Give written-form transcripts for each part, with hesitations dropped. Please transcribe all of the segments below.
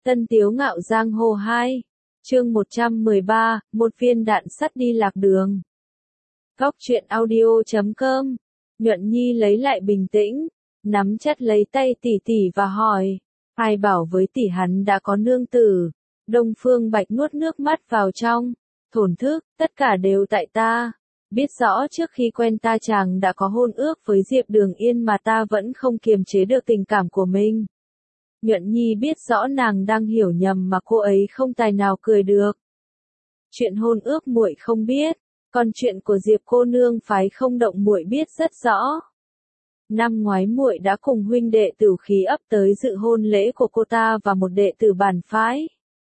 Tân Tiếu Ngạo Giang Hồ 2, chương 113, một viên đạn sắt đi lạc đường. Góc truyện audio.com. Nhuận Nhi lấy lại bình tĩnh, nắm chặt lấy tay tỷ tỷ và hỏi, ai bảo với tỷ hắn đã có nương tử. Đông Phương Bạch nuốt nước mắt vào trong, thổn thức, tất cả đều tại ta. Biết rõ trước khi quen ta chàng đã có hôn ước với Diệp Đường Yên mà ta vẫn không kiềm chế được tình cảm của mình. Nhuận Nhi biết rõ nàng đang hiểu nhầm mà cô ấy không tài nào cười được. Chuyện hôn ước muội không biết, còn chuyện của Diệp cô nương phái không động muội biết rất rõ. Năm ngoái muội đã cùng huynh đệ Tử Khí ấp tới dự hôn lễ của cô ta và một đệ tử bản phái.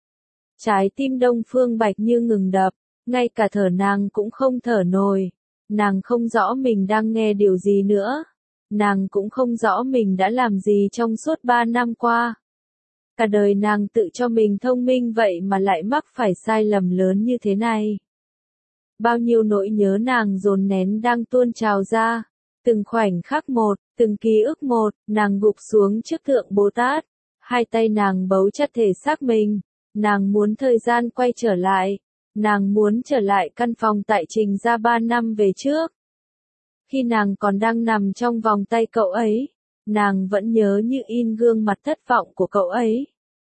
Trái tim Đông Phương Bạch như ngừng đập, ngay cả thở nàng cũng không thở nổi. Nàng không rõ mình đang nghe điều gì nữa. Nàng cũng không rõ mình đã làm gì trong suốt 3 năm qua. Cả đời nàng tự cho mình thông minh vậy mà lại mắc phải sai lầm lớn như thế này. Bao nhiêu nỗi nhớ nàng dồn nén đang tuôn trào ra. Từng khoảnh khắc một, từng ký ức một, nàng gục xuống trước tượng Bồ Tát. Hai tay nàng bấu chặt thể xác mình. Nàng muốn thời gian quay trở lại. Nàng muốn trở lại căn phòng tại Trình Gia 3 năm về trước. Khi nàng còn đang nằm trong vòng tay cậu ấy, nàng vẫn nhớ như in gương mặt thất vọng của cậu ấy.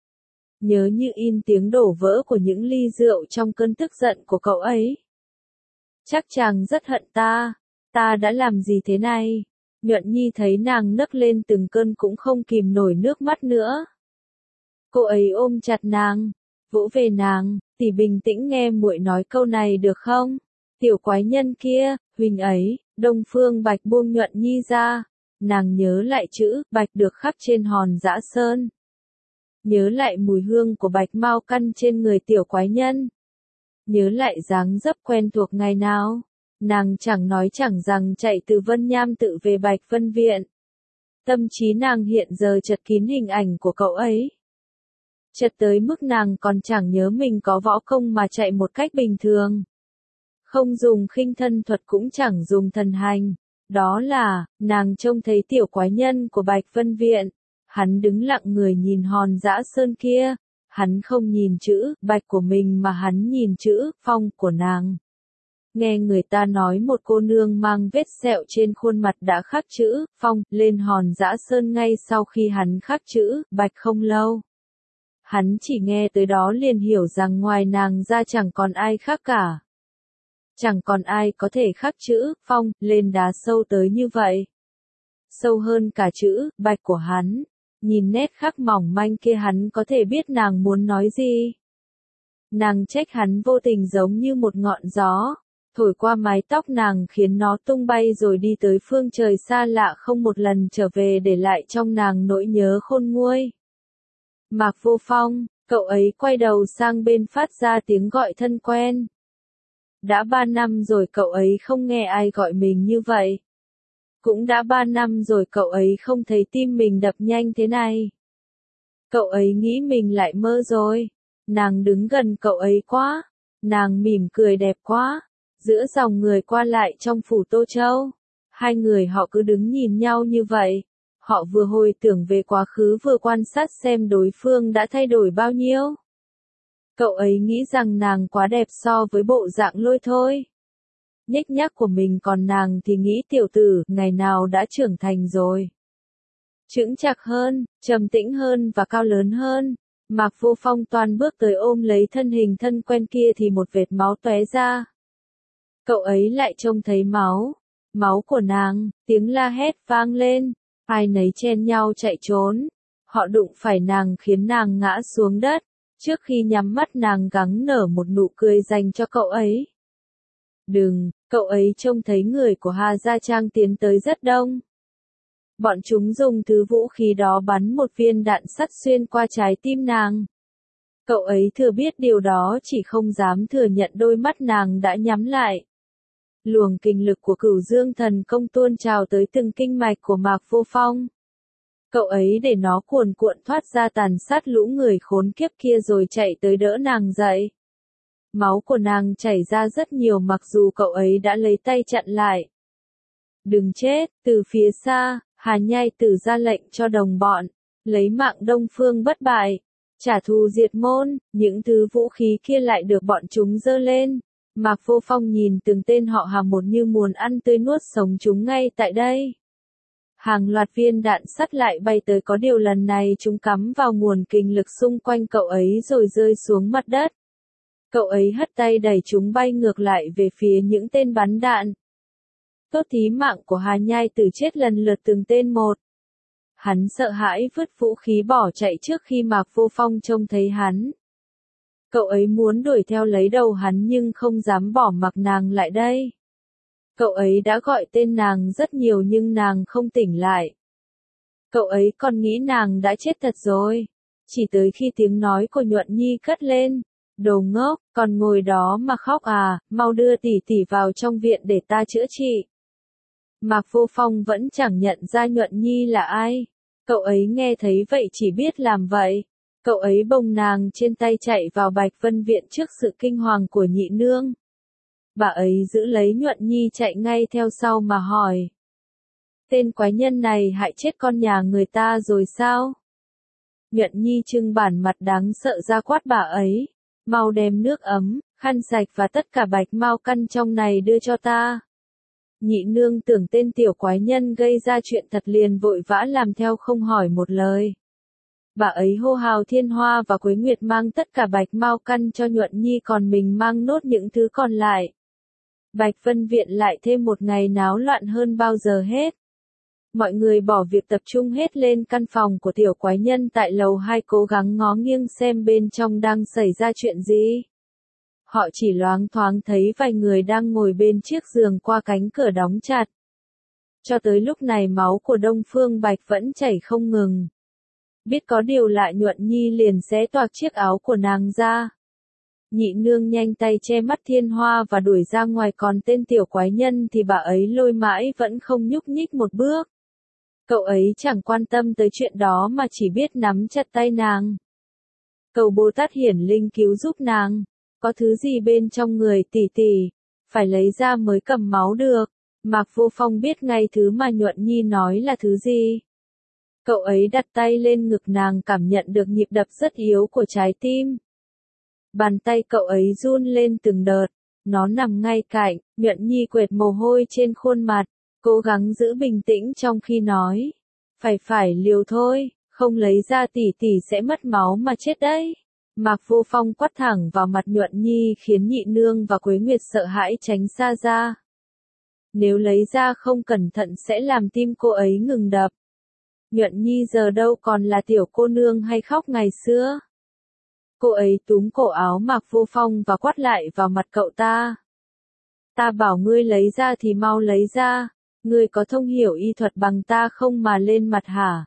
Nhớ như in tiếng đổ vỡ của những ly rượu trong cơn tức giận của cậu ấy. Chắc chàng rất hận ta đã làm gì thế này? Nhuận Nhi thấy nàng nấc lên từng cơn cũng không kìm nổi nước mắt nữa. Cô ấy ôm chặt nàng, vỗ về nàng, tỷ bình tĩnh nghe muội nói câu này được không? Tiểu quái nhân kia, huynh ấy. Đông Phương Bạch buông Nhuận Nhi ra, nàng nhớ lại chữ Bạch được khắc trên hòn dã sơn. Nhớ lại mùi hương của bạch mao căn trên người tiểu quái nhân. Nhớ lại dáng dấp quen thuộc ngày nào. Nàng chẳng nói chẳng rằng chạy từ Vân Nham tự về Bạch Vân Viện. Tâm trí nàng hiện giờ chật kín hình ảnh của cậu ấy. Chật tới mức nàng còn chẳng nhớ mình có võ công mà chạy một cách bình thường. Không dùng khinh thân thuật cũng chẳng dùng thần hành. Đó là, nàng trông thấy tiểu quái nhân của Bạch Vân Viện. Hắn đứng lặng người nhìn hòn dã sơn kia. Hắn không nhìn chữ Bạch của mình mà hắn nhìn chữ Phong của nàng. Nghe người ta nói một cô nương mang vết sẹo trên khuôn mặt đã khắc chữ Phong lên hòn dã sơn ngay sau khi hắn khắc chữ Bạch không lâu. Hắn chỉ nghe tới đó liền hiểu rằng ngoài nàng ra chẳng còn ai khác cả. Chẳng còn ai có thể khắc chữ Phong lên đá sâu tới như vậy. Sâu hơn cả chữ Bạch của hắn. Nhìn nét khắc mỏng manh kia hắn có thể biết nàng muốn nói gì. Nàng trách hắn vô tình giống như một ngọn gió, thổi qua mái tóc nàng khiến nó tung bay rồi đi tới phương trời xa lạ không một lần trở về để lại trong nàng nỗi nhớ khôn nguôi. Mạc Vô Phong, cậu ấy quay đầu sang bên phát ra tiếng gọi thân quen. Đã 3 năm rồi cậu ấy không nghe ai gọi mình như vậy. Cũng đã 3 năm rồi cậu ấy không thấy tim mình đập nhanh thế này. Cậu ấy nghĩ mình lại mơ rồi. Nàng đứng gần cậu ấy quá. Nàng mỉm cười đẹp quá. Giữa dòng người qua lại trong phủ Tô Châu. Hai người họ cứ đứng nhìn nhau như vậy. Họ vừa hồi tưởng về quá khứ vừa quan sát xem đối phương đã thay đổi bao nhiêu. Cậu ấy nghĩ rằng nàng quá đẹp so với bộ dạng Lôi Thôi. Nhếch nhác của mình còn nàng thì nghĩ tiểu tử ngày nào đã trưởng thành rồi. Chững chạc hơn, trầm tĩnh hơn và cao lớn hơn. Mạc Vô Phong toàn bước tới ôm lấy thân hình thân quen kia thì một vệt máu tóe ra. Cậu ấy lại trông thấy máu. Máu của nàng, tiếng la hét vang lên. Ai nấy chen nhau chạy trốn. Họ đụng phải nàng khiến nàng ngã xuống đất. Trước khi nhắm mắt nàng gắng nở một nụ cười dành cho cậu ấy. Đừng, cậu ấy trông thấy người của Hà Gia Trang tiến tới rất đông. Bọn chúng dùng thứ vũ khí đó bắn một viên đạn sắt xuyên qua trái tim nàng. Cậu ấy thừa biết điều đó chỉ không dám thừa nhận đôi mắt nàng đã nhắm lại. Luồng kinh lực của Cửu Dương Thần Công tuôn trào tới từng kinh mạch của Mạc Vô Phong. Cậu ấy để nó cuồn cuộn thoát ra tàn sát lũ người khốn kiếp kia rồi chạy tới đỡ nàng dậy. Máu của nàng chảy ra rất nhiều mặc dù cậu ấy đã lấy tay chặn lại. Đừng chết, từ phía xa, Hà Nhai Tử ra lệnh cho đồng bọn, lấy mạng Đông Phương Bất Bại. Trả thù diệt môn, những thứ vũ khí kia lại được bọn chúng giơ lên. Mạc Vô Phong nhìn từng tên họ Hàng một như muốn ăn tươi nuốt sống chúng ngay tại đây. Hàng loạt viên đạn sắt lại bay tới, có điều lần này chúng cắm vào nguồn kình lực xung quanh cậu ấy rồi rơi xuống mặt đất. Cậu ấy hất tay đẩy chúng bay ngược lại về phía những tên bắn đạn. Tốt thí mạng của Hà Nhai Tử chết lần lượt từng tên một. Hắn sợ hãi vứt vũ khí bỏ chạy trước khi Mạc Vô Phong trông thấy hắn. Cậu ấy muốn đuổi theo lấy đầu hắn nhưng không dám bỏ mặc nàng lại đây. Cậu ấy đã gọi tên nàng rất nhiều nhưng nàng không tỉnh lại. Cậu ấy còn nghĩ nàng đã chết thật rồi. Chỉ tới khi tiếng nói của Nhuận Nhi cất lên. Đồ ngốc, còn ngồi đó mà khóc à, mau đưa tỷ tỷ vào trong viện để ta chữa trị. Mạc Vô Phong vẫn chẳng nhận ra Nhuận Nhi là ai. Cậu ấy nghe thấy vậy chỉ biết làm vậy. Cậu ấy bồng nàng trên tay chạy vào Bạch Vân Viện trước sự kinh hoàng của nhị nương. Bà ấy giữ lấy Nhuận Nhi chạy ngay theo sau mà hỏi. Tên quái nhân này hại chết con nhà người ta rồi sao? Nhuận Nhi trưng bản mặt đáng sợ ra quát bà ấy. Mau đem nước ấm, khăn sạch và tất cả bạch mau căn trong này đưa cho ta. Nhị nương tưởng tên tiểu quái nhân gây ra chuyện thật liền vội vã làm theo không hỏi một lời. Bà ấy hô hào Thiên Hoa và Quế Nguyệt mang tất cả bạch mau căn cho Nhuận Nhi, còn mình mang nốt những thứ còn lại. Bạch Vân Viện lại thêm một ngày náo loạn hơn bao giờ hết. Mọi người bỏ việc tập trung hết lên căn phòng của tiểu quái nhân tại lầu 2 cố gắng ngó nghiêng xem bên trong đang xảy ra chuyện gì. Họ chỉ loáng thoáng thấy vài người đang ngồi bên chiếc giường qua cánh cửa đóng chặt. Cho tới lúc này máu của Đông Phương Bạch vẫn chảy không ngừng. Biết có điều lạ, Nhuận Nhi liền xé toạc chiếc áo của nàng ra. Nhị nương nhanh tay che mắt Thiên Hoa và đuổi ra ngoài, còn tên tiểu quái nhân thì bà ấy lôi mãi vẫn không nhúc nhích một bước. Cậu ấy chẳng quan tâm tới chuyện đó mà chỉ biết nắm chặt tay nàng. Cầu Bồ Tát hiển linh cứu giúp nàng. Có thứ gì bên trong người tỷ tỷ, phải lấy ra mới cầm máu được. Mạc Vô Phong biết ngay thứ mà Nhuận Nhi nói là thứ gì. Cậu ấy đặt tay lên ngực nàng, cảm nhận được nhịp đập rất yếu của trái tim. Bàn tay cậu ấy run lên từng đợt. Nó nằm ngay cạnh. Nhuận Nhi quệt mồ hôi trên khuôn mặt, cố gắng giữ bình tĩnh trong khi nói. Phải liều thôi, không lấy ra tỷ tỷ sẽ mất máu mà chết đấy. Mạc Vô Phong quát thẳng vào mặt Nhuận Nhi khiến nhị nương và Quế Nguyệt sợ hãi tránh xa ra. Nếu lấy ra không cẩn thận sẽ làm tim cô ấy ngừng đập. Nhuận Nhi giờ đâu còn là tiểu cô nương hay khóc ngày xưa. Cô ấy túm cổ áo Mạc Vô Phong và quát lại vào mặt cậu ta. Ta bảo ngươi lấy ra thì mau lấy ra. Ngươi có thông hiểu y thuật bằng ta không mà lên mặt hả?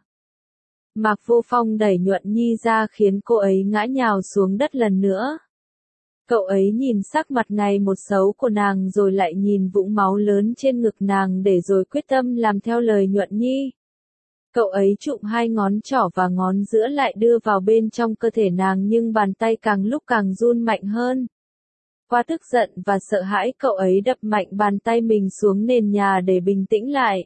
Mạc Vô Phong đẩy Nhuận Nhi ra khiến cô ấy ngã nhào xuống đất lần nữa. Cậu ấy nhìn sắc mặt ngày một xấu của nàng rồi lại nhìn vũng máu lớn trên ngực nàng để rồi quyết tâm làm theo lời Nhuận Nhi. Cậu ấy chụm hai ngón trỏ và ngón giữa lại đưa vào bên trong cơ thể nàng, nhưng bàn tay càng lúc càng run mạnh hơn. Qua tức giận và sợ hãi, cậu ấy đập mạnh bàn tay mình xuống nền nhà để bình tĩnh lại.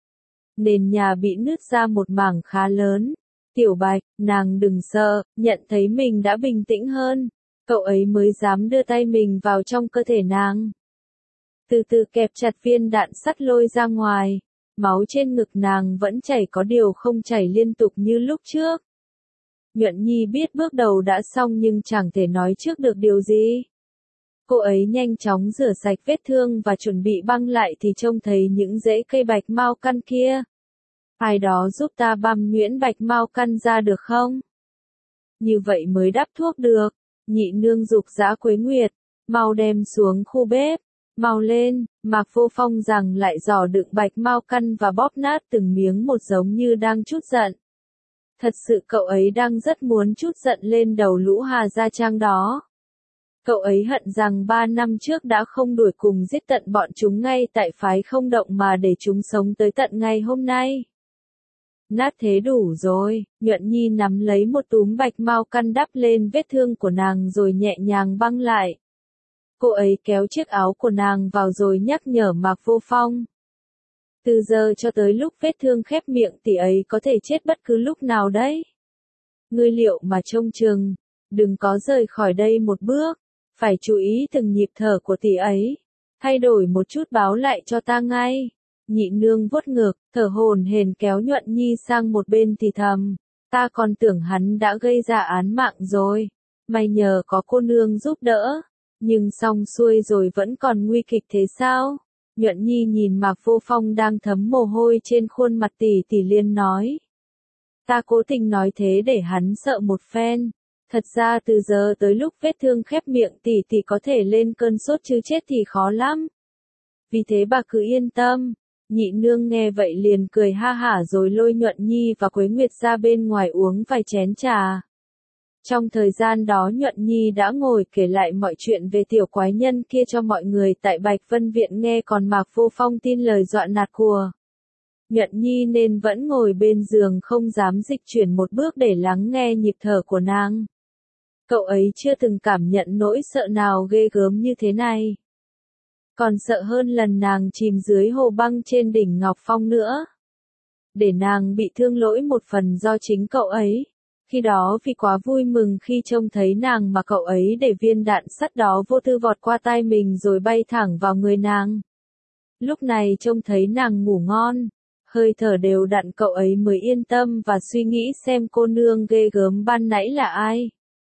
Nền nhà bị nứt ra một mảng khá lớn. Tiểu Bạch, nàng đừng sợ, nhận thấy mình đã bình tĩnh hơn. Cậu ấy mới dám đưa tay mình vào trong cơ thể nàng. Từ từ kẹp chặt viên đạn sắt lôi ra ngoài. Máu trên ngực nàng vẫn chảy, có điều không chảy liên tục như lúc trước. Nhuận Nhi biết bước đầu đã xong nhưng chẳng thể nói trước được điều gì. Cô ấy nhanh chóng rửa sạch vết thương và chuẩn bị băng lại thì trông thấy những rễ cây bạch mau căn kia. Ai đó giúp ta băm nhuyễn bạch mau căn ra được không? Như vậy mới đắp thuốc được. Nhị nương giục dã Quế Nguyệt, mau đem xuống khu bếp. Mau lên. Mạc Vô Phong rằng lại giỏ đựng bạch mau căn và bóp nát từng miếng một giống như đang trút giận. Thật sự cậu ấy đang rất muốn trút giận lên đầu lũ Hà Gia Trang đó. Cậu ấy hận rằng 3 năm trước đã không đuổi cùng giết tận bọn chúng ngay tại phái không động mà để chúng sống tới tận ngày hôm nay. Nát thế đủ rồi. Nhuận Nhi nắm lấy một túm bạch mau căn đắp lên vết thương của nàng rồi nhẹ nhàng băng lại. Cô ấy kéo chiếc áo của nàng vào rồi nhắc nhở Mạc Vô Phong. Từ giờ cho tới lúc vết thương khép miệng tỷ ấy có thể chết bất cứ lúc nào đấy. ngươi liệu mà trông chừng, đừng có rời khỏi đây một bước, phải chú ý từng nhịp thở của tỷ ấy, thay đổi một chút báo lại cho ta ngay. Nhị nương vuốt ngực, thở hổn hển kéo Nhuận Nhi sang một bên thì thầm, ta còn tưởng hắn đã gây ra án mạng rồi, may nhờ có cô nương giúp đỡ, nhưng xong xuôi rồi vẫn còn nguy kịch thế sao? Nhuận Nhi nhìn Mạc Vô Phong đang thấm mồ hôi trên khuôn mặt tỷ liền nói. Ta cố tình nói thế để hắn sợ một phen. Thật ra từ giờ tới lúc vết thương khép miệng tỷ có thể lên cơn sốt chứ chết thì khó lắm. Vì thế bà cứ yên tâm. Nhị nương nghe vậy liền cười ha hả rồi lôi Nhuận Nhi và Quế Nguyệt ra bên ngoài uống vài chén trà. Trong thời gian đó Nhuận Nhi đã ngồi kể lại mọi chuyện về tiểu quái nhân kia cho mọi người tại Bạch Vân Viện nghe, còn Mạc Vô Phong tin lời dọa nạt của Nhuận Nhi nên vẫn ngồi bên giường không dám dịch chuyển một bước để lắng nghe nhịp thở của nàng. Cậu ấy chưa từng cảm nhận nỗi sợ nào ghê gớm như thế này. Còn sợ hơn lần nàng chìm dưới hồ băng trên đỉnh Ngọc Phong nữa. Để nàng bị thương lỗi một phần do chính cậu ấy. Khi đó vì quá vui mừng khi trông thấy nàng mà cậu ấy để viên đạn sắt đó vô tư vọt qua tai mình rồi bay thẳng vào người nàng. Lúc này trông thấy nàng ngủ ngon, hơi thở đều đặn, cậu ấy mới yên tâm và suy nghĩ xem cô nương ghê gớm ban nãy là ai.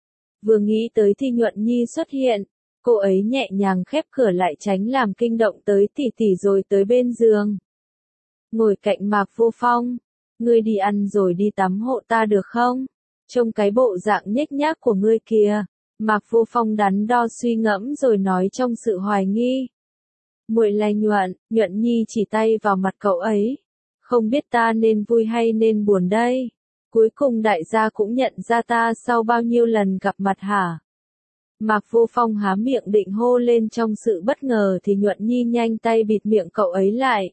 Vừa nghĩ tới thì Nhuận Nhi xuất hiện, cô ấy nhẹ nhàng khép cửa lại tránh làm kinh động tới tỷ rồi tới bên giường. Ngồi cạnh Mạc Vô Phong, ngươi đi ăn rồi đi tắm hộ ta được không? Trông cái bộ dạng nhếch nhác của ngươi kìa. Mạc Vô Phong đắn đo suy ngẫm rồi nói trong sự hoài nghi. Muội là Nhuận Nhi chỉ tay vào mặt cậu ấy. Không biết ta nên vui hay nên buồn đây? Cuối cùng đại gia cũng nhận ra ta sau bao nhiêu lần gặp mặt hả? Mạc Vô Phong há miệng định hô lên trong sự bất ngờ thì Nhuận Nhi nhanh tay bịt miệng cậu ấy lại.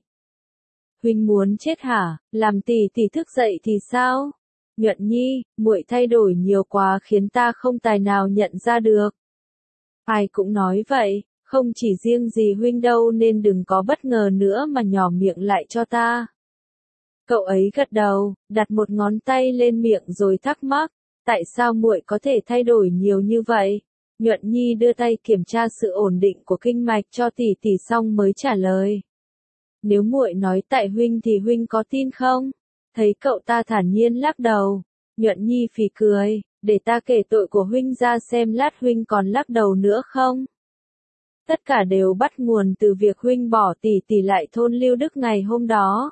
Huynh muốn chết hả? Làm tỷ thức dậy thì sao? Nhuận Nhi, muội thay đổi nhiều quá khiến ta không tài nào nhận ra được. Ai cũng nói vậy, không chỉ riêng gì huynh đâu nên đừng có bất ngờ nữa mà nhỏ miệng lại cho ta. Cậu ấy gật đầu, đặt một ngón tay lên miệng rồi thắc mắc, tại sao muội có thể thay đổi nhiều như vậy? Nhuận Nhi đưa tay kiểm tra sự ổn định của kinh mạch cho tỷ xong mới trả lời. Nếu muội nói tại huynh thì huynh có tin không? Thấy cậu ta thản nhiên lắc đầu, Nhuận Nhi phì cười, để ta kể tội của huynh ra xem lát huynh còn lắc đầu nữa không? Tất cả đều bắt nguồn từ việc huynh bỏ tỷ lại thôn Lưu Đức ngày hôm đó.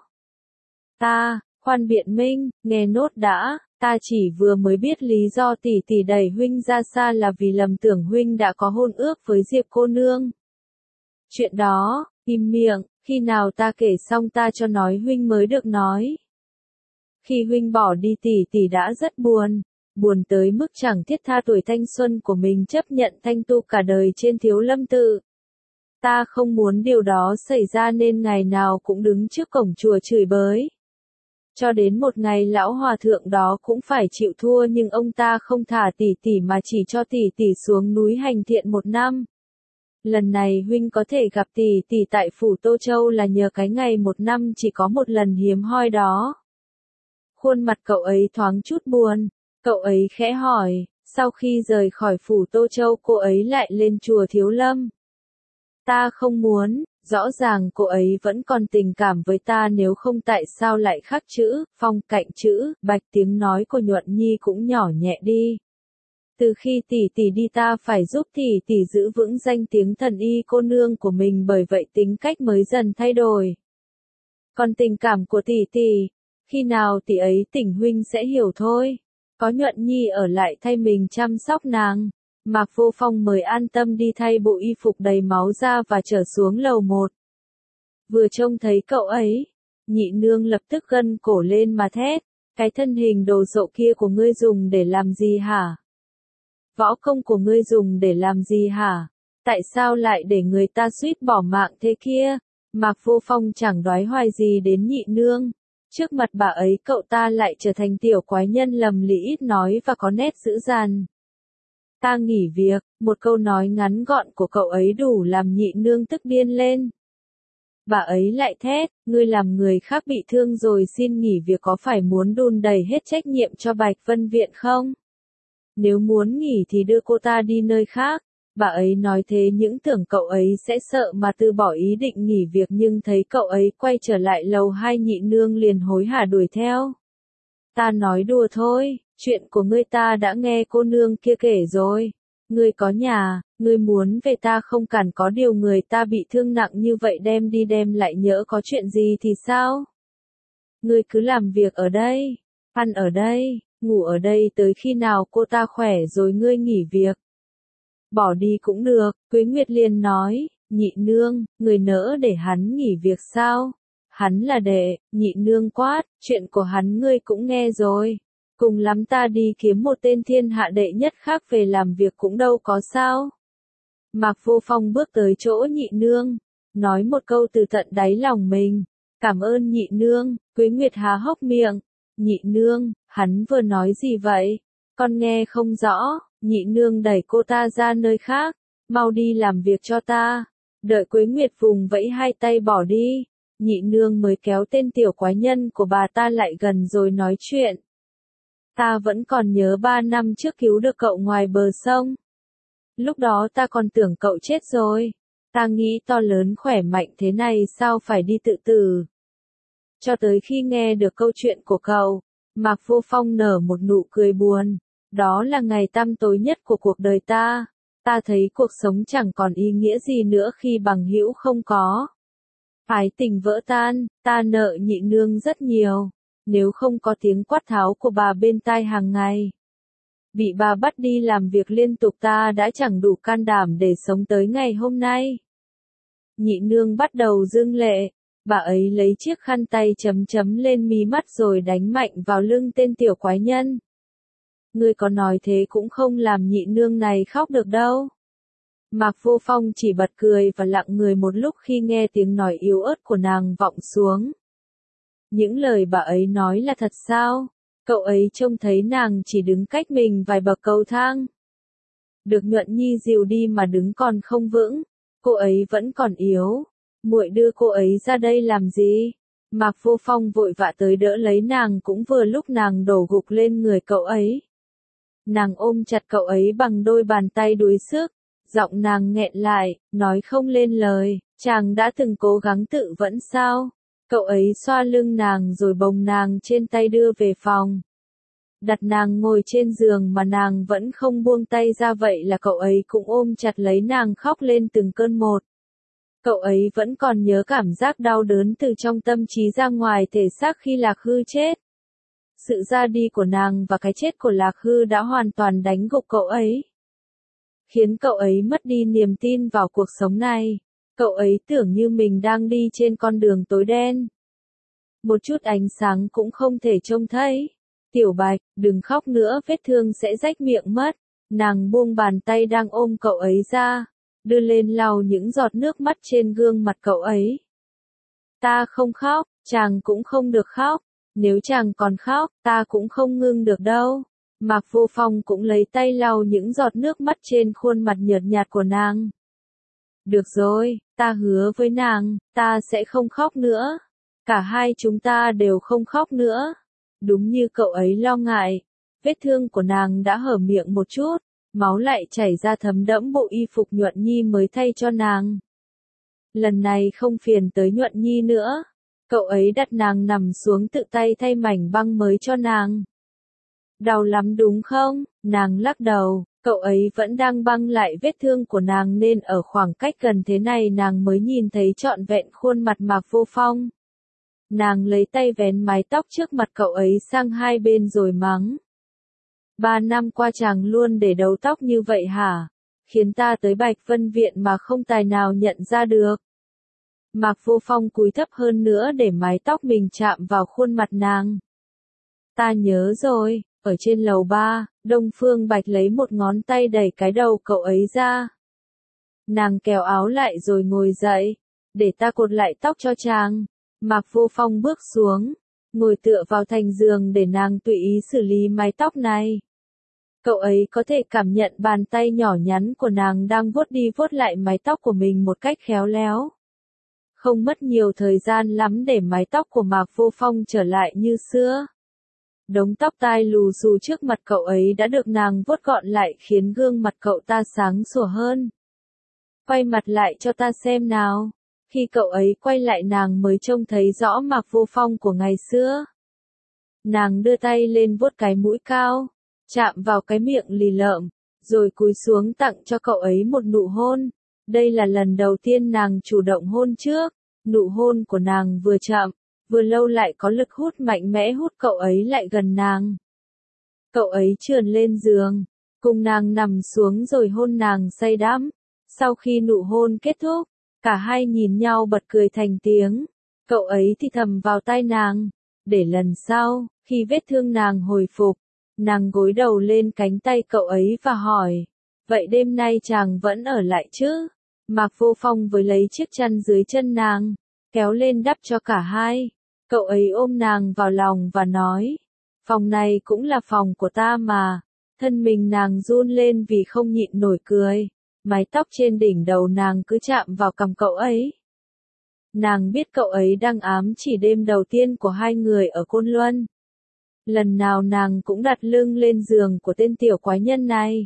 Khoan biện minh, nghe nốt đã, ta chỉ vừa mới biết lý do tỷ đẩy huynh ra xa là vì lầm tưởng huynh đã có hôn ước với Diệp cô nương. Chuyện đó, im miệng, khi nào ta kể xong ta cho nói huynh mới được nói. Khi huynh bỏ đi tỷ đã rất buồn tới mức chẳng thiết tha tuổi thanh xuân của mình chấp nhận thanh tu cả đời trên Thiếu Lâm tự. Ta không muốn điều đó xảy ra nên ngày nào cũng đứng trước cổng chùa chửi bới. Cho đến một ngày lão hòa thượng đó cũng phải chịu thua nhưng ông ta không thả tỷ mà chỉ cho tỷ xuống núi hành thiện 1 năm. Lần này huynh có thể gặp tỷ tại phủ Tô Châu là nhờ cái ngày 1 năm chỉ có một lần hiếm hoi đó. Khuôn mặt cậu ấy thoáng chút buồn, cậu ấy khẽ hỏi, sau khi rời khỏi phủ Tô Châu cô ấy lại lên chùa Thiếu Lâm. Ta không muốn, rõ ràng cô ấy vẫn còn tình cảm với ta, nếu không tại sao lại khắc chữ Phong cạnh chữ Bạch. Tiếng nói của Nhuận Nhi cũng nhỏ nhẹ đi. Từ khi tỷ đi ta phải giúp tỷ giữ vững danh tiếng thần y cô nương của mình, bởi vậy tính cách mới dần thay đổi. Còn tình cảm của tỷ, khi nào tỷ ấy tỉnh huynh sẽ hiểu thôi. Có Nhuận Nhi ở lại thay mình chăm sóc nàng, Mạc Vô Phong mới an tâm đi thay bộ y phục đầy máu ra và trở xuống lầu 1. Vừa trông thấy cậu ấy, nhị nương lập tức gân cổ lên mà thét, cái thân hình đồ sộ kia của ngươi dùng để làm gì hả? Võ công của ngươi dùng để làm gì hả? Tại sao lại để người ta suýt bỏ mạng thế kia? Mạc Vô Phong chẳng đoái hoài gì đến nhị nương. Trước mặt bà ấy cậu ta lại trở thành tiểu quái nhân lầm lĩ ít nói và có nét dữ dằn. Ta nghỉ việc, một câu nói ngắn gọn của cậu ấy đủ làm nhị nương tức điên lên. Bà ấy lại thét, ngươi làm người khác bị thương rồi xin nghỉ việc có phải muốn đùn đẩy hết trách nhiệm cho Bạch Vân Viện không? Nếu muốn nghỉ thì đưa cô ta đi nơi khác. Bà ấy nói thế những tưởng cậu ấy sẽ sợ mà từ bỏ ý định nghỉ việc nhưng thấy cậu ấy quay trở lại lầu 2 Nhị Nương liền hối hả đuổi theo. Ta nói đùa thôi, chuyện của ngươi ta đã nghe cô nương kia kể rồi. Ngươi có nhà, ngươi muốn về ta không cản có điều người ta bị thương nặng như vậy đem đi đem lại nhỡ có chuyện gì thì sao? Ngươi cứ làm việc ở đây, ăn ở đây, ngủ ở đây tới khi nào cô ta khỏe rồi ngươi nghỉ việc. Bỏ đi cũng được, Quế Nguyệt liền nói, Nhị Nương, người nỡ để hắn nghỉ việc sao? Hắn là đệ, Nhị Nương quát, chuyện của hắn ngươi cũng nghe rồi. Cùng lắm ta đi kiếm một tên thiên hạ đệ nhất khác về làm việc cũng đâu có sao. Mạc Vô Phong bước tới chỗ Nhị Nương, nói một câu từ tận đáy lòng mình. Cảm ơn Nhị Nương, Quế Nguyệt há hốc miệng. Nhị Nương, hắn vừa nói gì vậy? Con nghe không rõ. Nhị Nương đẩy cô ta ra nơi khác. Mau đi làm việc cho ta. Đợi Quế Nguyệt vùng vẫy hai tay bỏ đi. Nhị Nương mới kéo tên tiểu quái nhân của bà ta lại gần rồi nói chuyện. Ta vẫn còn nhớ 3 năm trước cứu được cậu ngoài bờ sông. Lúc đó ta còn tưởng cậu chết rồi. Ta nghĩ to lớn khỏe mạnh thế này sao phải đi tự tử. Cho tới khi nghe được câu chuyện của cậu, Mạc Vô Phong nở một nụ cười buồn. Đó là ngày tăm tối nhất của cuộc đời ta. Ta thấy cuộc sống chẳng còn ý nghĩa gì nữa khi bằng hữu không có. Ái tình vỡ tan, ta nợ Nhị Nương rất nhiều. Nếu không có tiếng quát tháo của bà bên tai hàng ngày. Bị bà bắt đi làm việc liên tục ta đã chẳng đủ can đảm để sống tới ngày hôm nay. Nhị Nương bắt đầu rưng lệ. Bà ấy lấy chiếc khăn tay chấm chấm lên mí mắt rồi đánh mạnh vào lưng tên tiểu quái nhân. Ngươi có nói thế cũng không làm Nhị Nương này khóc được đâu. Mạc Vô Phong chỉ bật cười và lặng người một lúc khi nghe tiếng nói yếu ớt của nàng vọng xuống. Những lời bà ấy nói là thật sao? Cậu ấy trông thấy nàng chỉ đứng cách mình vài bậc cầu thang. Được Nhuận Nhi dìu đi mà đứng còn không vững. Cô ấy vẫn còn yếu. Muội đưa cô ấy ra đây làm gì? Mạc Vô Phong vội vã tới đỡ lấy nàng cũng vừa lúc nàng đổ gục lên người cậu ấy. Nàng ôm chặt cậu ấy bằng đôi bàn tay đuối sức. Giọng nàng nghẹn lại, nói không lên lời. Chàng đã từng cố gắng tự vẫn sao? Cậu ấy xoa lưng nàng rồi bồng nàng trên tay đưa về phòng. Đặt nàng ngồi trên giường mà nàng vẫn không buông tay ra vậy là cậu ấy cũng ôm chặt lấy nàng khóc lên từng cơn một. Cậu ấy vẫn còn nhớ cảm giác đau đớn từ trong tâm trí ra ngoài thể xác khi Lạc Hư chết. Sự ra đi của nàng và cái chết của Lạc Hư đã hoàn toàn đánh gục cậu ấy. Khiến cậu ấy mất đi niềm tin vào cuộc sống này. Cậu ấy tưởng như mình đang đi trên con đường tối đen. Một chút ánh sáng cũng không thể trông thấy. Tiểu Bạch, đừng khóc nữa vết thương sẽ rách miệng mất. Nàng buông bàn tay đang ôm cậu ấy ra. Đưa lên lau những giọt nước mắt trên gương mặt cậu ấy. Ta không khóc, chàng cũng không được khóc. Nếu chàng còn khóc, ta cũng không ngưng được đâu. Mạc Vô Phong cũng lấy tay lau những giọt nước mắt trên khuôn mặt nhợt nhạt của nàng. Được rồi, ta hứa với nàng, ta sẽ không khóc nữa. Cả hai chúng ta đều không khóc nữa. Đúng như cậu ấy lo ngại, vết thương của nàng đã hở miệng một chút, máu lại chảy ra thấm đẫm bộ y phục Nhuận Nhi mới thay cho nàng. Lần này không phiền tới Nhuận Nhi nữa. Cậu ấy đặt nàng nằm xuống tự tay thay mảnh băng mới cho nàng. Đau lắm đúng không? Nàng lắc đầu, cậu ấy vẫn đang băng lại vết thương của nàng nên ở khoảng cách gần thế này nàng mới nhìn thấy trọn vẹn khuôn mặt Mạc Vô Phong. Nàng lấy tay vén mái tóc trước mặt cậu ấy sang hai bên rồi mắng. 3 năm qua chàng luôn để đầu tóc như vậy hả? Khiến ta tới Bạch Vân Viện mà không tài nào nhận ra được. Mạc Vô Phong cúi thấp hơn nữa để mái tóc mình chạm vào khuôn mặt nàng. Ta nhớ rồi, ở trên lầu 3, Đông Phương Bạch lấy một ngón tay đẩy cái đầu cậu ấy ra. Nàng kéo áo lại rồi ngồi dậy, để ta cột lại tóc cho chàng. Mạc Vô Phong bước xuống, ngồi tựa vào thành giường để nàng tùy ý xử lý mái tóc này. Cậu ấy có thể cảm nhận bàn tay nhỏ nhắn của nàng đang vuốt đi vuốt lại mái tóc của mình một cách khéo léo. Không mất nhiều thời gian lắm để mái tóc của Mạc Vô Phong trở lại như xưa. Đống tóc tai lù xù trước mặt cậu ấy đã được nàng vuốt gọn lại khiến gương mặt cậu ta sáng sủa hơn. Quay mặt lại cho ta xem nào. Khi cậu ấy quay lại nàng mới trông thấy rõ Mạc Vô Phong của ngày xưa. Nàng đưa tay lên vuốt cái mũi cao, chạm vào cái miệng lì lợm, rồi cúi xuống tặng cho cậu ấy một nụ hôn. Đây là lần đầu tiên nàng chủ động hôn trước, nụ hôn của nàng vừa chậm, vừa lâu lại có lực hút mạnh mẽ hút cậu ấy lại gần nàng. Cậu ấy trườn lên giường, cùng nàng nằm xuống rồi hôn nàng say đắm. Sau khi nụ hôn kết thúc, cả hai nhìn nhau bật cười thành tiếng. Cậu ấy thì thầm vào tai nàng, để lần sau, khi vết thương nàng hồi phục, nàng gối đầu lên cánh tay cậu ấy và hỏi, vậy đêm nay chàng vẫn ở lại chứ? Mạc Vô Phong với lấy chiếc chăn dưới chân nàng, kéo lên đắp cho cả hai. Cậu ấy ôm nàng vào lòng và nói, phòng này cũng là phòng của ta mà. Thân mình nàng run lên vì không nhịn nổi cười. Mái tóc trên đỉnh đầu nàng cứ chạm vào cằm cậu ấy. Nàng biết cậu ấy đang ám chỉ đêm đầu tiên của hai người ở Côn Luân. Lần nào nàng cũng đặt lưng lên giường của tên tiểu quái nhân này.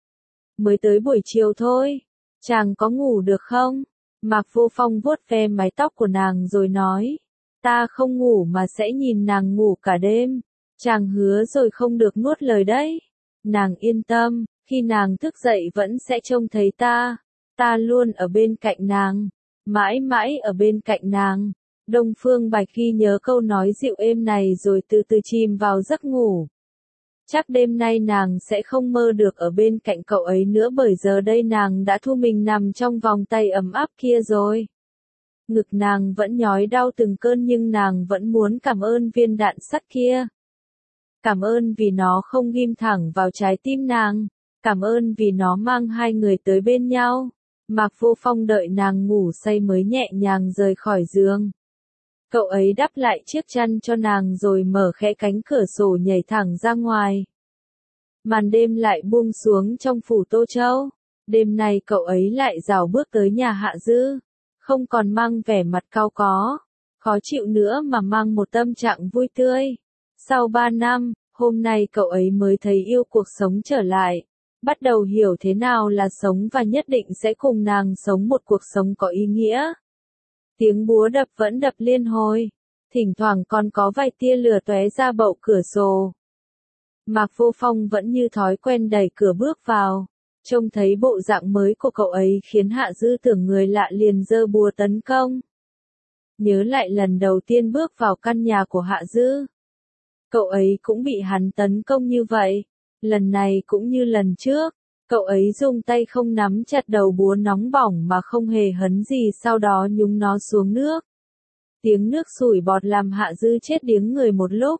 Mới tới buổi chiều thôi, chàng có ngủ được không? Mạc Vô Phong vuốt ve mái tóc của nàng rồi nói, ta không ngủ mà sẽ nhìn nàng ngủ cả đêm. Chàng hứa rồi không được nuốt lời đấy. Nàng yên tâm, khi nàng thức dậy vẫn sẽ trông thấy ta. Ta luôn ở bên cạnh nàng, mãi mãi ở bên cạnh nàng. Đông Phương Bạch ghi nhớ câu nói dịu êm này rồi từ từ chìm vào giấc ngủ. Chắc đêm nay nàng sẽ không mơ được ở bên cạnh cậu ấy nữa bởi giờ đây nàng đã thu mình nằm trong vòng tay ấm áp kia rồi. Ngực nàng vẫn nhói đau từng cơn nhưng nàng vẫn muốn cảm ơn viên đạn sắt kia. Cảm ơn vì nó không ghim thẳng vào trái tim nàng. Cảm ơn vì nó mang hai người tới bên nhau. Mạc Vô Phong đợi nàng ngủ say mới nhẹ nhàng rời khỏi giường. Cậu ấy đắp lại chiếc chăn cho nàng rồi mở khẽ cánh cửa sổ nhảy thẳng ra ngoài. Màn đêm lại buông xuống trong phủ Tô Châu. Đêm nay cậu ấy lại rảo bước tới nhà Hạ Dư. Không còn mang vẻ mặt cau có, khó chịu nữa mà mang một tâm trạng vui tươi. Sau 3 năm, hôm nay cậu ấy mới thấy yêu cuộc sống trở lại. Bắt đầu hiểu thế nào là sống và nhất định sẽ cùng nàng sống một cuộc sống có ý nghĩa. Tiếng búa đập vẫn đập liên hồi. Thỉnh thoảng còn có vài tia lửa tóe ra bậu cửa sổ. Mạc Vô Phong vẫn như thói quen đẩy cửa bước vào. Trông thấy bộ dạng mới của cậu ấy khiến Hạ Dư tưởng người lạ liền giơ búa tấn công. Nhớ lại lần đầu tiên bước vào căn nhà của Hạ Dư. Cậu ấy cũng bị hắn tấn công như vậy. Lần này cũng như lần trước, cậu ấy dùng tay không nắm chặt đầu búa nóng bỏng mà không hề hấn gì sau đó nhúng nó xuống nước. Tiếng nước sủi bọt làm Hạ Dư chết điếng người một lúc.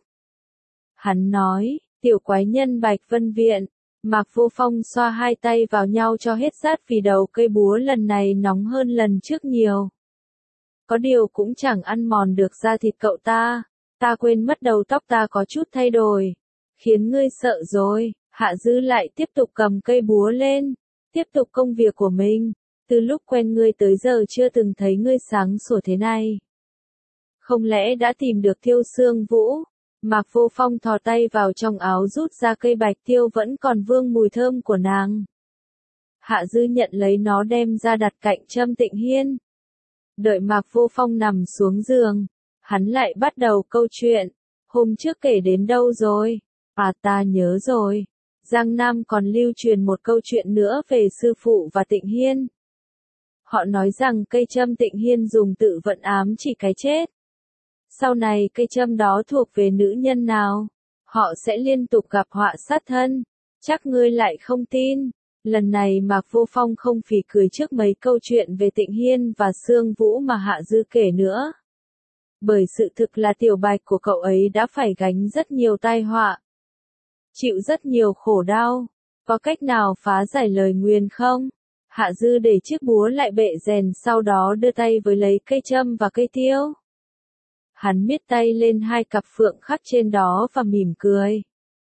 Hắn nói, tiểu quái nhân Bạch Vân Viện. Mạc Vô Phong xoa hai tay vào nhau cho hết rát vì đầu cây búa lần này nóng hơn lần trước nhiều. Có điều cũng chẳng ăn mòn được da thịt cậu ta. Ta quên mất đầu tóc ta có chút thay đổi. Khiến ngươi sợ rồi. Hạ Dư lại tiếp tục cầm cây búa lên. Tiếp tục công việc của mình. Từ lúc quen ngươi tới giờ chưa từng thấy ngươi sáng sủa thế này. Không lẽ đã tìm được Thiêu Sương Vũ? Mạc Vô Phong thò tay vào trong áo rút ra cây bạch tiêu vẫn còn vương mùi thơm của nàng. Hạ Dư nhận lấy nó đem ra đặt cạnh Trâm Tịnh Hiên. Đợi Mạc Vô Phong nằm xuống giường, hắn lại bắt đầu câu chuyện. Hôm trước kể đến đâu rồi? À ta nhớ rồi. Giang Nam còn lưu truyền một câu chuyện nữa về sư phụ và Tịnh Hiên. Họ nói rằng cây Trâm Tịnh Hiên dùng tự vận ám chỉ cái chết. Sau này cây châm đó thuộc về nữ nhân nào, họ sẽ liên tục gặp họa sát thân. Chắc ngươi lại không tin. Lần này Mạc Vô Phong không phì cười trước mấy câu chuyện về Tịnh Hiên và Sương Vũ mà Hạ Dư kể nữa. Bởi sự thực là tiểu bạch của cậu ấy đã phải gánh rất nhiều tai họa. Chịu rất nhiều khổ đau. Có cách nào phá giải lời nguyền không? Hạ Dư để chiếc búa lại bệ rèn sau đó đưa tay với lấy cây châm và cây tiêu. Hắn miết tay lên hai cặp phượng khắc trên đó và mỉm cười.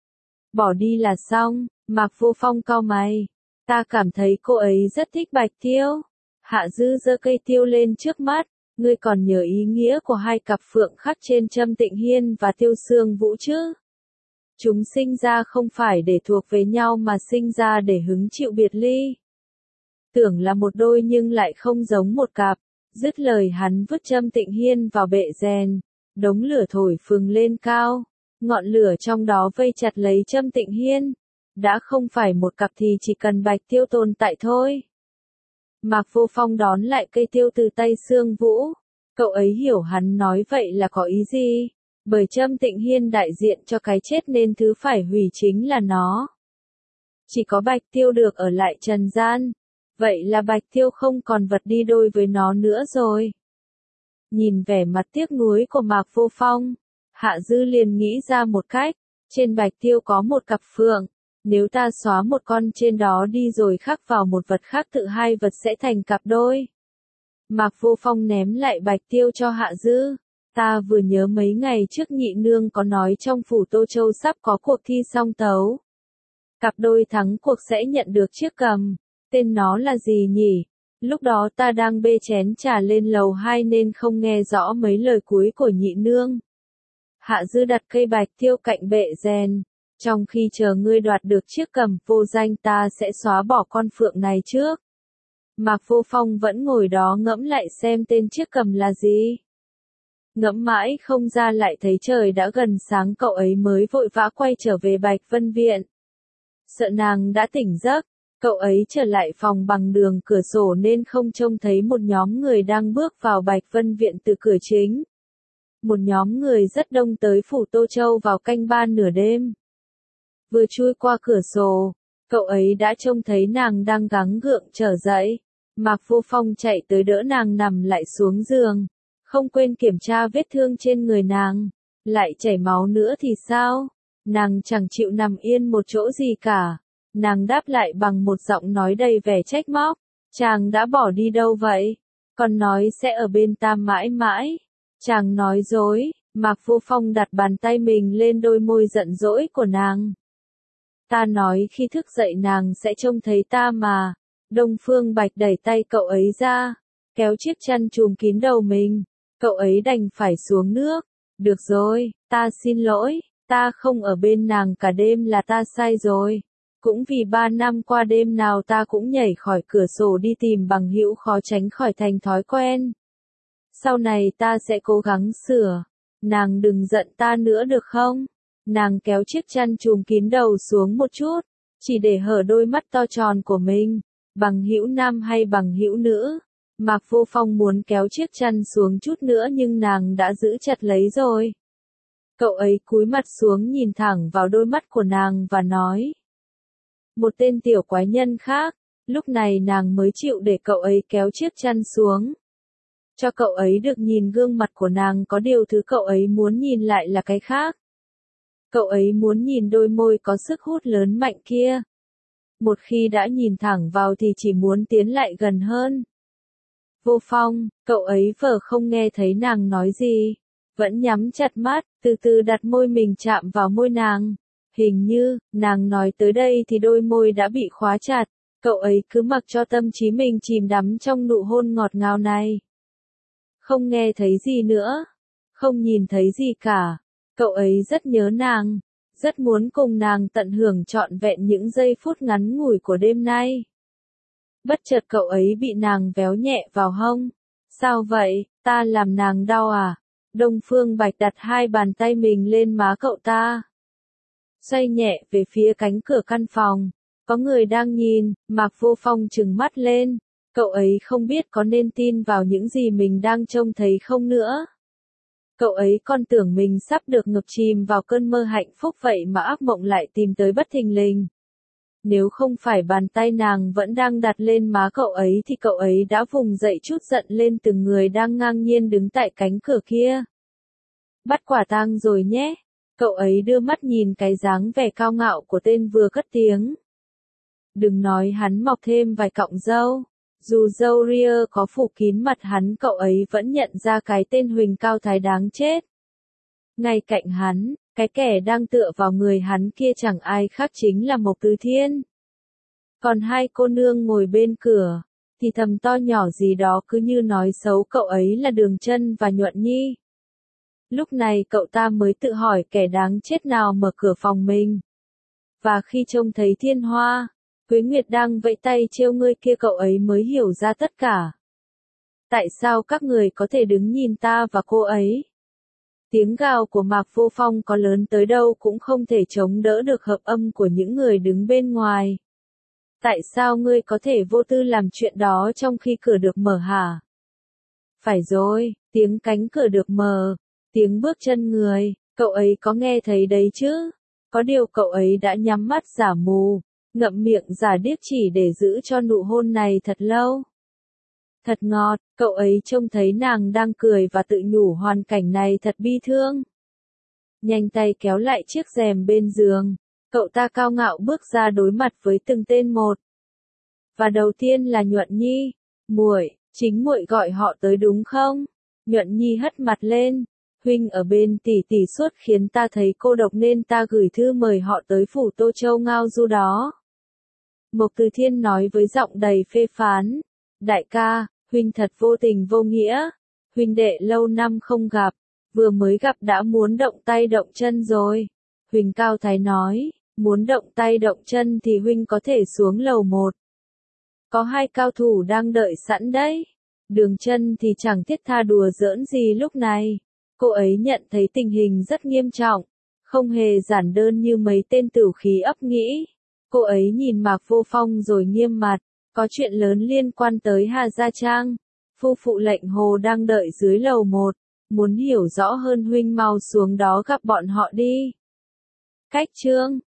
Bỏ đi là xong. Mạc Vô Phong cau mày. Ta cảm thấy cô ấy rất thích bạch tiêu. Hạ Dư giơ cây tiêu lên trước mắt. Ngươi còn nhớ ý nghĩa của hai cặp phượng khắc trên Trâm Tịnh Hiên và Tiêu Sương Vũ chứ? Chúng sinh ra không phải để thuộc về nhau mà sinh ra để hứng chịu biệt ly. Tưởng là một đôi nhưng lại không giống một cặp. Dứt lời hắn vứt Trâm Tịnh Hiên vào bệ rèn. Đống lửa thổi phừng lên cao. Ngọn lửa trong đó vây chặt lấy Trâm Tịnh Hiên. Đã không phải một cặp thì chỉ cần Bạch Tiêu tồn tại thôi. Mạc Vô Phong đón lại cây tiêu từ tay Sương Vũ. Cậu ấy hiểu hắn nói vậy là có ý gì. Bởi Trâm Tịnh Hiên đại diện cho cái chết nên thứ phải hủy chính là nó. Chỉ có Bạch Tiêu được ở lại trần gian. Vậy là Bạch Tiêu không còn vật đi đôi với nó nữa rồi. Nhìn vẻ mặt tiếc nuối của Mạc Vô Phong, Hạ Dư liền nghĩ ra một cách. Trên Bạch Tiêu có một cặp phượng. Nếu ta xóa một con trên đó đi rồi khắc vào một vật khác tự hai vật sẽ thành cặp đôi. Mạc Vô Phong ném lại Bạch Tiêu cho Hạ Dư. Ta vừa nhớ mấy ngày trước nhị nương có nói trong phủ Tô Châu sắp có cuộc thi song tấu. Cặp đôi thắng cuộc sẽ nhận được chiếc cầm. Tên nó là gì nhỉ? Lúc đó ta đang bê chén trà lên lầu 2 nên không nghe rõ mấy lời cuối của nhị nương. Hạ Dư đặt cây Bạch Tiêu cạnh bệ rèn. Trong khi chờ ngươi đoạt được chiếc cầm vô danh ta sẽ xóa bỏ con phượng này trước. Mạc Vô Phong vẫn ngồi đó ngẫm lại xem tên chiếc cầm là gì. Ngẫm mãi không ra lại thấy trời đã gần sáng, cậu ấy mới vội vã quay trở về Bạch Vân Viện. Sợ nàng đã tỉnh giấc, cậu ấy trở lại phòng bằng đường cửa sổ nên không trông thấy một nhóm người đang bước vào Bạch Vân Viện từ cửa chính. Một nhóm người rất đông tới phủ Tô Châu vào canh 3 nửa đêm. Vừa chui qua cửa sổ, cậu ấy đã trông thấy nàng đang gắng gượng trở dậy. Mạc Vô Phong chạy tới đỡ nàng nằm lại xuống giường. Không quên kiểm tra vết thương trên người nàng. Lại chảy máu nữa thì sao? Nàng chẳng chịu nằm yên một chỗ gì cả. Nàng đáp lại bằng một giọng nói đầy vẻ trách móc. Chàng đã bỏ đi đâu vậy? Còn nói sẽ ở bên ta mãi mãi. Chàng nói dối. Mạc Vô Phong đặt bàn tay mình lên đôi môi giận dỗi của nàng. Ta nói khi thức dậy nàng sẽ trông thấy ta mà. Đông Phương Bạch đẩy tay cậu ấy ra, kéo chiếc chăn trùm kín đầu mình. Cậu ấy đành phải xuống nước. Được rồi, ta xin lỗi, ta không ở bên nàng cả đêm là ta sai rồi. Cũng vì 3 năm qua đêm nào ta cũng nhảy khỏi cửa sổ đi tìm bằng hữu khó tránh khỏi thành thói quen. Sau này ta sẽ cố gắng sửa. Nàng đừng giận ta nữa được không? Nàng kéo chiếc chăn trùm kín đầu xuống một chút, chỉ để hở đôi mắt to tròn của mình. Bằng hữu nam hay bằng hữu nữ? Mạc Vô Phong muốn kéo chiếc chăn xuống chút nữa nhưng nàng đã giữ chặt lấy rồi. Cậu ấy cúi mặt xuống nhìn thẳng vào đôi mắt của nàng và nói. Một tên tiểu quái nhân khác. Lúc này nàng mới chịu để cậu ấy kéo chiếc chăn xuống. Cho cậu ấy được nhìn gương mặt của nàng, có điều thứ cậu ấy muốn nhìn lại là cái khác. Cậu ấy muốn nhìn đôi môi có sức hút lớn mạnh kia. Một khi đã nhìn thẳng vào thì chỉ muốn tiến lại gần hơn. Vô Phong, cậu ấy vờ không nghe thấy nàng nói gì. Vẫn nhắm chặt mắt, từ từ đặt môi mình chạm vào môi nàng. Hình như, nàng nói tới đây thì đôi môi đã bị khóa chặt. Cậu ấy cứ mặc cho tâm trí mình chìm đắm trong nụ hôn ngọt ngào này. Không nghe thấy gì nữa. Không nhìn thấy gì cả. Cậu ấy rất nhớ nàng. Rất muốn cùng nàng tận hưởng trọn vẹn những giây phút ngắn ngủi của đêm nay. Bất chợt cậu ấy bị nàng véo nhẹ vào hông. Sao vậy, ta làm nàng đau à? Đông Phương Bạch đặt hai bàn tay mình lên má cậu ta. Xoay nhẹ về phía cánh cửa căn phòng. Có người đang nhìn. Mạc Vô Phong trừng mắt lên. Cậu ấy không biết có nên tin vào những gì mình đang trông thấy không nữa. Cậu ấy còn tưởng mình sắp được ngập chìm vào cơn mơ hạnh phúc vậy mà ác mộng lại tìm tới bất thình lình. Nếu không phải bàn tay nàng vẫn đang đặt lên má cậu ấy thì cậu ấy đã vùng dậy chút giận lên từng người đang ngang nhiên đứng tại cánh cửa kia. Bắt quả tang rồi nhé. Cậu ấy đưa mắt nhìn cái dáng vẻ cao ngạo của tên vừa cất tiếng. Đừng nói hắn mọc thêm vài cọng râu. Dù râu ria có phủ kín mặt hắn, cậu ấy vẫn nhận ra cái tên Huỳnh Cao Thái đáng chết. Ngay cạnh hắn, cái kẻ đang tựa vào người hắn kia chẳng ai khác chính là Mộc Tứ Thiên. Còn hai cô nương ngồi bên cửa, thì thầm to nhỏ gì đó cứ như nói xấu cậu ấy là Đường Chân và Nhuận Nhi. Lúc này cậu ta mới tự hỏi kẻ đáng chết nào mở cửa phòng mình. Và khi trông thấy Thiên Hoa, Quế Nguyệt đang vẫy tay trêu ngươi kia, cậu ấy mới hiểu ra tất cả. Tại sao các người có thể đứng nhìn ta và cô ấy? Tiếng gào của Mạc Vô Phong có lớn tới đâu cũng không thể chống đỡ được hợp âm của những người đứng bên ngoài. Tại sao ngươi có thể vô tư làm chuyện đó trong khi cửa được mở hả? Phải rồi, tiếng cánh cửa được mở, tiếng bước chân người, cậu ấy có nghe thấy đấy chứ? Có điều cậu ấy đã nhắm mắt giả mù, ngậm miệng giả điếc chỉ để giữ cho nụ hôn này thật lâu. Thật ngọt, cậu ấy trông thấy nàng đang cười và tự nhủ hoàn cảnh này thật bi thương. Nhanh tay kéo lại chiếc rèm bên giường, cậu ta cao ngạo bước ra đối mặt với từng tên một. Và đầu tiên là Nhuận Nhi. Muội, chính muội gọi họ tới đúng không? Nhuận Nhi hất mặt lên. Huynh ở bên tỷ tỷ suốt khiến ta thấy cô độc nên ta gửi thư mời họ tới phủ Tô Châu Ngao Du đó. Mộc Từ Thiên nói với giọng đầy phê phán. Đại ca, huynh thật vô tình vô nghĩa. Huynh đệ lâu năm không gặp, vừa mới gặp đã muốn động tay động chân rồi. Huynh Cao Thái nói, muốn động tay động chân thì huynh có thể xuống lầu 1. Có 2 cao thủ đang đợi sẵn đấy. Đường Chân thì chẳng thiết tha đùa giỡn gì lúc này. Cô ấy nhận thấy tình hình rất nghiêm trọng, không hề giản đơn như mấy tên tửu khí ấp nghĩ. Cô ấy nhìn Mạc Vô Phong rồi nghiêm mặt, có chuyện lớn liên quan tới Hà Gia Trang. Phu phụ lệnh hồ đang đợi dưới lầu 1, muốn hiểu rõ hơn huynh mau xuống đó gặp bọn họ đi. Cách chương